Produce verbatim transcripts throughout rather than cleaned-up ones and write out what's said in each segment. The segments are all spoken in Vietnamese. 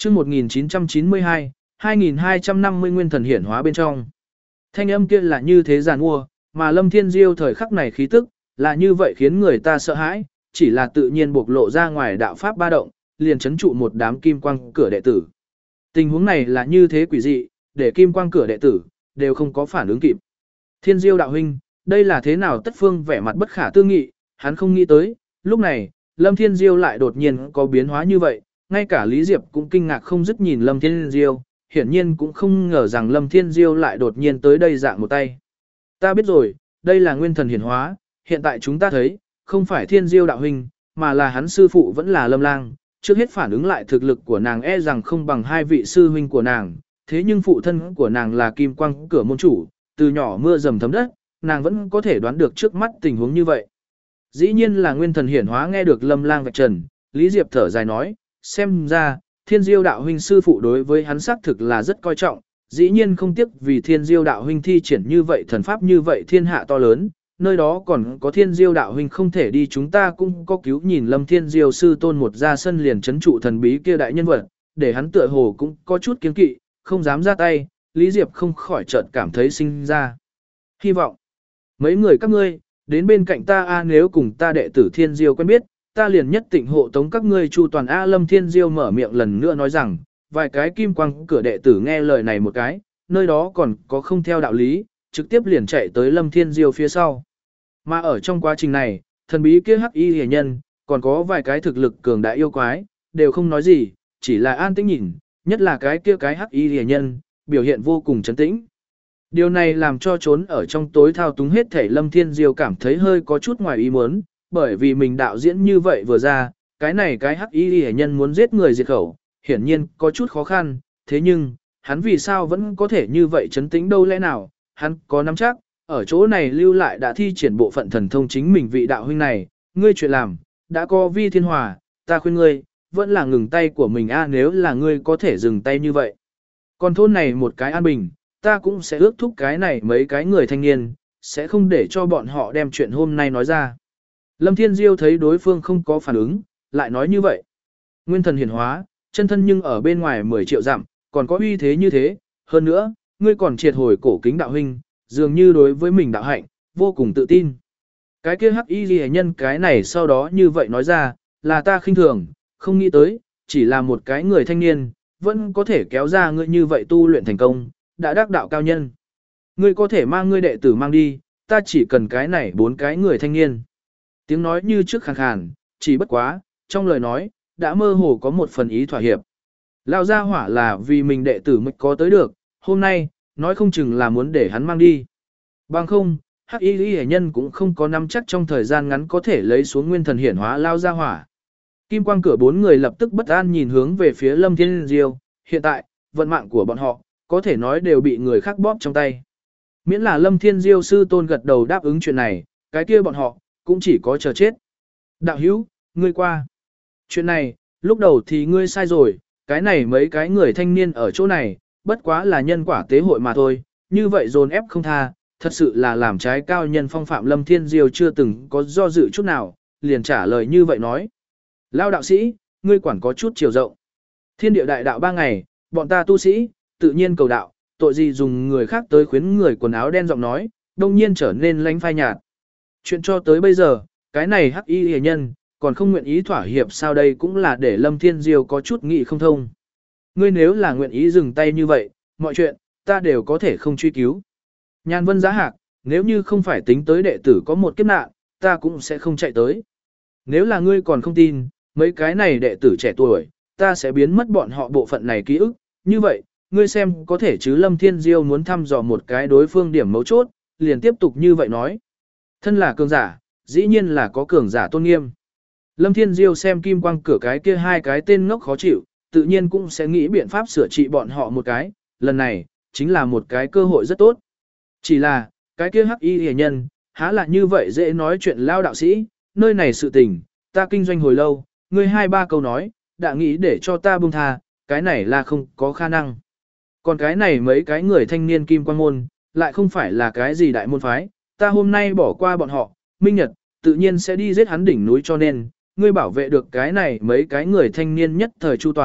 chương một nghìn chín trăm chín mươi hai, hai nghìn hai trăm năm mươi nguyên thần hiển hóa bên trong. Thanh âm kia là như thế giàn mua, mà Lâm Thiên Diêu thời khắc này khí tức, là như vậy khiến người ta sợ hãi, chỉ là tự nhiên bộc lộ ra ngoài đạo pháp ba động, liền chấn trụ một đám kim quang cửa đệ tử. Tình huống này là như thế quỷ dị, để kim quang cửa đệ tử, đều không có phản ứng kịp. Thiên Diêu đạo huynh, đây là thế nào? Tất Phương vẻ mặt bất khả tư nghị, hắn không nghĩ tới, lúc này, Lâm Thiên Diêu lại đột nhiên có biến hóa như vậy, ngay cả Lý Diệp cũng kinh ngạc không dứt nhìn Lâm Thiên Diêu, hiển nhiên cũng không ngờ rằng Lâm Thiên Diêu lại đột nhiên tới đây dạng một tay. Ta biết rồi, đây là nguyên thần hiển hóa, hiện tại chúng ta thấy, không phải Thiên Diêu đạo huynh, mà là hắn sư phụ vẫn là Lâm Lang, trước hết phản ứng lại thực lực của nàng e rằng không bằng hai vị sư huynh của nàng, thế nhưng phụ thân của nàng là kim quang cửa môn chủ, từ nhỏ mưa dầm thấm đất, nàng vẫn có thể đoán được trước mắt tình huống như vậy. Dĩ nhiên là nguyên thần hiển hóa. Nghe được Lâm Lang vạch trần, Lý Diệp thở dài nói, xem ra, Thiên Diêu đạo huynh sư phụ đối với hắn xác thực là rất coi trọng, dĩ nhiên không tiếc vì Thiên Diêu đạo huynh thi triển như vậy thần pháp như vậy thiên hạ to lớn, nơi đó còn có Thiên Diêu đạo huynh không thể đi, chúng ta cũng có cứu. Nhìn Lâm Thiên Diêu sư tôn một ra sân liền chấn trụ thần bí kia đại nhân vật, để hắn tựa hồ cũng có chút kiêng kỵ, không dám ra tay, Lý Diệp không khỏi chợt cảm thấy sinh ra hy vọng. Mấy người các ngươi, đến bên cạnh ta a, nếu cùng ta đệ tử Thiên Diêu quen biết, ta liền nhất định hộ tống các ngươi chu toàn a. Lâm Thiên Diêu mở miệng lần nữa nói rằng, vài cái kim quang cửa đệ tử nghe lời này một cái, nơi đó còn có không theo đạo lý, trực tiếp liền chạy tới Lâm Thiên Diêu phía sau. Mà ở trong quá trình này, thần bí kia hắc y hề nhân, còn có vài cái thực lực cường đại yêu quái, đều không nói gì, chỉ là an tĩnh nhìn, nhất là cái kia cái hắc y hề nhân, biểu hiện vô cùng trấn tĩnh. Điều này làm cho trốn ở trong tối thao túng hết thể Lâm Thiên Diêu cảm thấy hơi có chút ngoài ý muốn, bởi vì mình đạo diễn như vậy vừa ra, cái này cái hắc y hề nhân muốn giết người diệt khẩu, hiển nhiên có chút khó khăn, thế nhưng, hắn vì sao vẫn có thể như vậy trấn tĩnh đâu, lẽ nào, hắn có nắm chắc, ở chỗ này lưu lại đã thi triển bộ phận thần thông chính mình vị đạo huynh này, ngươi chuyện làm, đã có vi thiên hòa, ta khuyên ngươi, vẫn là ngừng tay của mình a, nếu là ngươi có thể dừng tay như vậy. Còn thôn này một cái an bình, ta cũng sẽ ước thúc cái này mấy cái người thanh niên, sẽ không để cho bọn họ đem chuyện hôm nay nói ra. Lâm Thiên Diêu thấy đối phương không có phản ứng, lại nói như vậy. Nguyên thần hiển hóa, chân thân nhưng ở bên ngoài mười triệu dặm, còn có uy thế như thế, hơn nữa, ngươi còn triệt hồi cổ kính đạo huynh, dường như đối với mình đạo hạnh, vô cùng tự tin. Cái kia hắc y ghi nhân cái này sau đó như vậy nói ra, là ta khinh thường, không nghĩ tới, chỉ là một cái người thanh niên, vẫn có thể kéo ra ngươi như vậy tu luyện thành công, đã đắc đạo cao nhân. Ngươi có thể mang ngươi đệ tử mang đi, ta chỉ cần cái này bốn cái người thanh niên. Tiếng nói như trước khàn khàn, chỉ bất quá, trong lời nói, đã mơ hồ có một phần ý thỏa hiệp. Lao ra hỏa là vì mình đệ tử mới có tới được, hôm nay, nói không chừng là muốn để hắn mang đi. Bằng không, hắc y lý hệ nhân cũng không có nắm chắc trong thời gian ngắn có thể lấy xuống nguyên thần hiển hóa Lao ra hỏa. Kim quang cửa bốn người lập tức bất an nhìn hướng về phía Lâm Thiên Diêu, hiện tại, vận mạng của bọn họ, có thể nói đều bị người khác bóp trong tay. Miễn là Lâm Thiên Diêu sư tôn gật đầu đáp ứng chuyện này, cái kia bọn họ, cũng chỉ có chờ chết. Đạo hữu, ngươi qua. Chuyện này, lúc đầu thì ngươi sai rồi, cái này mấy cái người thanh niên ở chỗ này, bất quá là nhân quả tế hội mà thôi, như vậy dồn ép không tha, thật sự là làm trái cao nhân phong phạm. Lâm Thiên Diêu chưa từng có do dự chút nào, liền trả lời như vậy nói. Lao đạo sĩ, ngươi quản có chút chiều rộng. Thiên địa đại đạo ba ngày, bọn ta tu sĩ, tự nhiên cầu đạo, tội gì dùng người khác tới khuyến người quần áo đen giọng nói, đông nhiên trở nên lánh phai nhạt. Chuyện cho tới bây giờ, cái này hắc y hề nhân, còn không nguyện ý thỏa hiệp sao, đây cũng là để Lâm Thiên Diêu có chút nghị không thông. Ngươi nếu là nguyện ý dừng tay như vậy, mọi chuyện, ta đều có thể không truy cứu. Nhan Vân Giá Hạc, nếu như không phải tính tới đệ tử có một kiếp nạn, ta cũng sẽ không chạy tới. Nếu là ngươi còn không tin, mấy cái này đệ tử trẻ tuổi, ta sẽ biến mất bọn họ bộ phận này ký ức, như vậy, ngươi xem có thể chứ. Lâm Thiên Diêu muốn thăm dò một cái đối phương điểm mấu chốt, liền tiếp tục như vậy nói. Thân là cường giả, dĩ nhiên là có cường giả tôn nghiêm. Lâm Thiên Diêu xem kim quang cửa cái kia hai cái tên ngốc khó chịu, tự nhiên cũng sẽ nghĩ biện pháp sửa trị bọn họ một cái, lần này, chính là một cái cơ hội rất tốt. Chỉ là, cái kia hắc y hề nhân, há là như vậy dễ nói chuyện. Lao đạo sĩ, nơi này sự tình, ta kinh doanh hồi lâu, ngươi hai ba câu nói, đã nghĩ để cho ta buông tha, cái này là không có khả năng. Còn cái này mấy cái người thanh niên kim quang môn, lại không phải là cái gì đại môn phái, ta hôm nay bỏ qua bọn họ, Minh Nhật, tự nhiên sẽ đi giết hắn đỉnh núi, cho nên, ngươi bảo vệ được cái này mấy cái người thanh niên nhất thời chu toàn,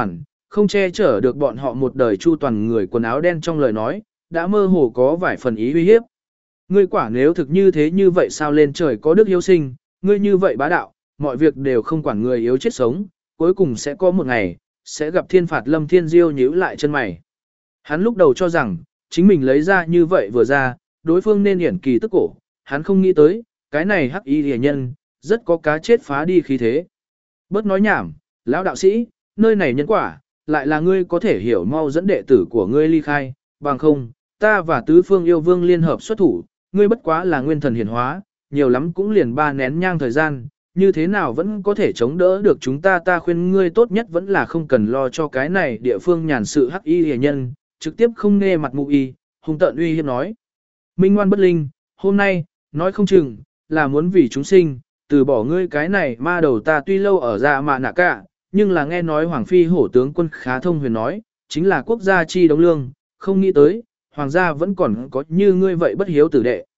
không che chở được bọn họ một đời chu toàn người quần áo đen trong lời nói, đã mơ hồ có vài phần ý uy hiếp. Ngươi quả nếu thực như thế như vậy sao lên trời có đức hiếu sinh, ngươi như vậy bá đạo, mọi việc đều không quản người yếu chết sống, cuối cùng sẽ có một ngày, sẽ gặp thiên phạt. Lâm Thiên Diêu nhíu lại chân mày. Hắn lúc đầu cho rằng, chính mình lấy ra như vậy vừa ra, đối phương nên hiển kỳ tức cổ, hắn không nghĩ tới, cái này hắc y rìa nhân, rất có cá chết phá đi khí thế. Bớt nói nhảm, lão đạo sĩ, nơi này nhân quả, lại là ngươi có thể hiểu mau dẫn đệ tử của ngươi ly khai, bằng không, ta và tứ phương yêu vương liên hợp xuất thủ, ngươi bất quá là nguyên thần hiển hóa, nhiều lắm cũng liền ba nén nhang thời gian, như thế nào vẫn có thể chống đỡ được chúng ta. Ta khuyên ngươi tốt nhất vẫn là không cần lo cho cái này địa phương nhàn sự hắc y hề nhân, trực tiếp không nghe mặt mụ y, hung tợn uy hiếp nói. Minh ngoan bất linh, hôm nay, nói không chừng, là muốn vì chúng sinh, từ bỏ ngươi cái này ma đầu. Ta tuy lâu ở dạ mạ nạ cả, nhưng là nghe nói Hoàng Phi hổ tướng quân khá thông huyền nói, chính là quốc gia chi đống lương, không nghĩ tới, Hoàng gia vẫn còn có như ngươi vậy bất hiếu tử đệ.